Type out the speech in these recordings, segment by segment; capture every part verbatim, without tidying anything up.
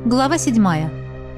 Глава седьмая.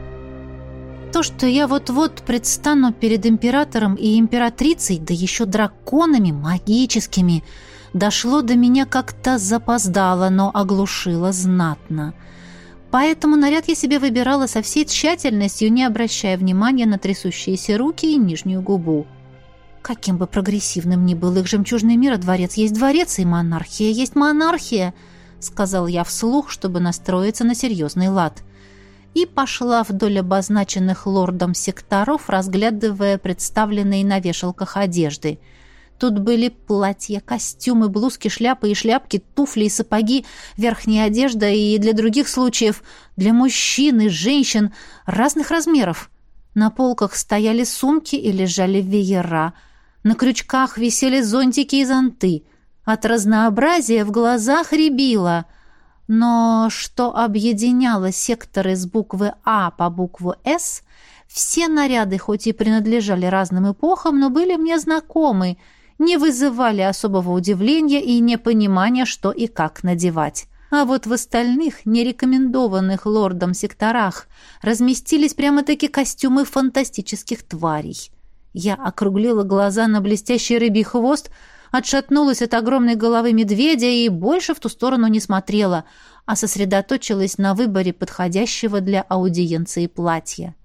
То, что я вот-вот предстану перед императором и императрицей, да еще драконами магическими, дошло до меня как-то запоздало, но оглушило знатно. Поэтому наряд я себе выбирала со всей тщательностью, не обращая внимания на трясущиеся руки и нижнюю губу. Каким бы прогрессивным ни был их жемчужный мир, а дворец есть дворец, и монархия есть монархия, сказал я вслух, чтобы настроиться на серьезный лад. И пошла вдоль обозначенных лордом секторов, разглядывая представленные на вешалках одежды. Тут были платья, костюмы, блузки, шляпы и шляпки, туфли и сапоги, верхняя одежда и для других случаев, для мужчин и женщин разных размеров. На полках стояли сумки и лежали веера. На крючках висели зонтики и зонты. От разнообразия в глазах рябило. Но что объединяло секторы с буквы А по букву С, все наряды, хоть и принадлежали разным эпохам, но были мне знакомы, не вызывали особого удивления и непонимания, что и как надевать. А вот в остальных, нерекомендованных лордом секторах, разместились прямо-таки костюмы фантастических тварей. Я округлила глаза на блестящий рыбий хвост, отшатнулась от огромной головы медведя и больше в ту сторону не смотрела, а сосредоточилась на выборе подходящего для аудиенции платья.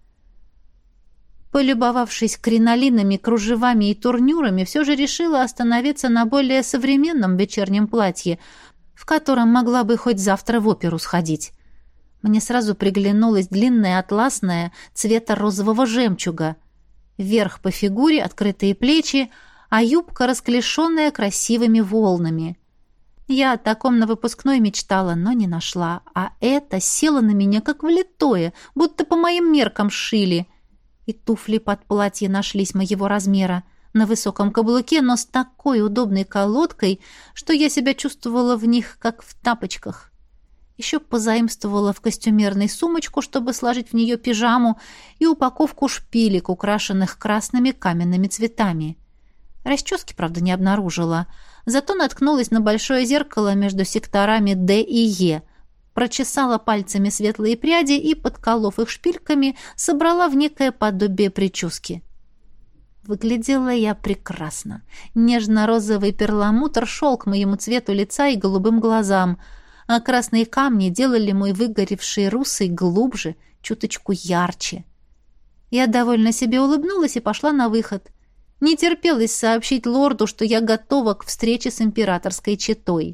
Полюбовавшись кринолинами, кружевами и турнюрами, все же решила остановиться на более современном вечернем платье, в котором могла бы хоть завтра в оперу сходить. Мне сразу приглянулось длинное атласное цвета розового жемчуга. Вверх по фигуре открытые плечи, а юбка расклешенная красивыми волнами. Я о таком на выпускной мечтала, но не нашла, а это село на меня как влитое, будто по моим меркам шили. И туфли под платье нашлись моего размера, на высоком каблуке, но с такой удобной колодкой, что я себя чувствовала в них, как в тапочках. Еще позаимствовала в костюмерной сумочку, чтобы сложить в нее пижаму, и упаковку шпилек, украшенных красными каменными цветами. Расчески, правда, не обнаружила. Зато наткнулась на большое зеркало между секторами Д и Е. Прочесала пальцами светлые пряди и, подколов их шпильками, собрала в некое подобие прически. Выглядела я прекрасно. Нежно-розовый перламутр шел к моему цвету лица и голубым глазам, а красные камни делали мой выгоревший русый глубже, чуточку ярче. Я довольно себе улыбнулась и пошла на выход. Не терпелось сообщить лорду, что я готова к встрече с императорской четой.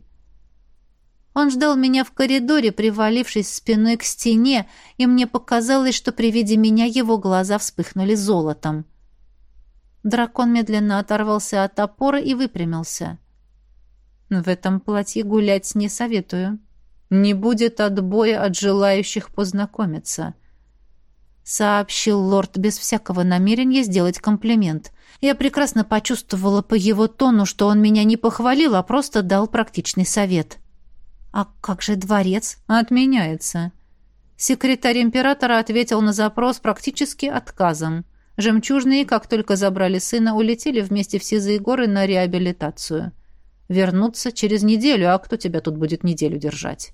Он ждал меня в коридоре, привалившись спиной к стене, и мне показалось, что при виде меня его глаза вспыхнули золотом. Дракон медленно оторвался от опоры и выпрямился. «В этом платье гулять не советую. Не будет отбоя от желающих познакомиться», — сообщил лорд без всякого намерения сделать комплимент. Я прекрасно почувствовала по его тону, что он меня не похвалил, а просто дал практичный совет. «А как же дворец?» «Отменяется». Секретарь императора ответил на запрос практически отказом. Жемчужные, как только забрали сына, улетели вместе в Сизые горы на реабилитацию. Вернуться через неделю, а кто тебя тут будет неделю держать?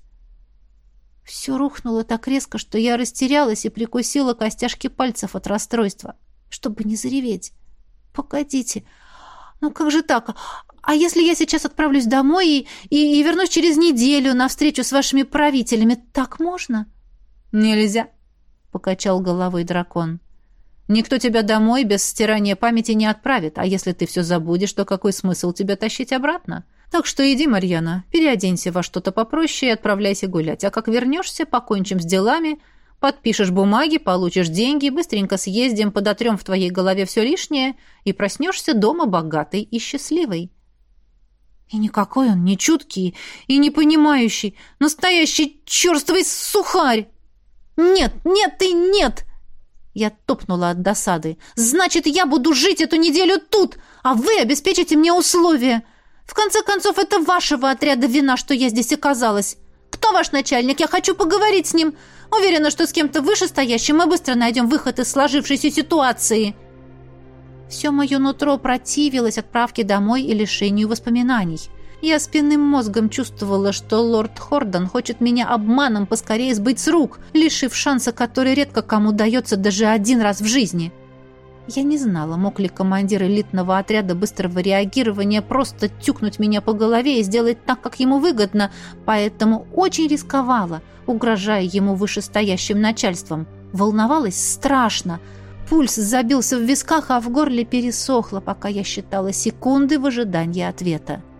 Все рухнуло так резко, что я растерялась и прикусила костяшки пальцев от расстройства, чтобы не зареветь. «Погодите, ну как же так? А если я сейчас отправлюсь домой и, и, и вернусь через неделю на встречу с вашими правителями, так можно?» «Нельзя», — покачал головой дракон. «Никто тебя домой без стирания памяти не отправит, а если ты все забудешь, то какой смысл тебя тащить обратно? Так что иди, Марьяна, переоденься во что-то попроще и отправляйся гулять, а как вернешься, покончим с делами, подпишешь бумаги, получишь деньги, быстренько съездим, подотрем в твоей голове все лишнее и проснешься дома богатой и счастливой». И никакой он не чуткий и не понимающий, настоящий черствый сухарь. «Нет, нет и нет!» Я топнула от досады. «Значит, я буду жить эту неделю тут, а вы обеспечите мне условия. В конце концов, это вашего отряда вина, что я здесь оказалась. Кто ваш начальник? Я хочу поговорить с ним. Уверена, что с кем-то вышестоящим мы быстро найдем выход из сложившейся ситуации». Все мое нутро противилось отправке домой и лишению воспоминаний. Я спинным мозгом чувствовала, что лорд Хордон хочет меня обманом поскорее сбыть с рук, лишив шанса, который редко кому дается даже один раз в жизни. Я не знала, мог ли командир элитного отряда быстрого реагирования просто тюкнуть меня по голове и сделать так, как ему выгодно, поэтому очень рисковала, угрожая ему вышестоящим начальством. Волновалась страшно. Пульс забился в висках, а в горле пересохло, пока я считала секунды в ожидании ответа.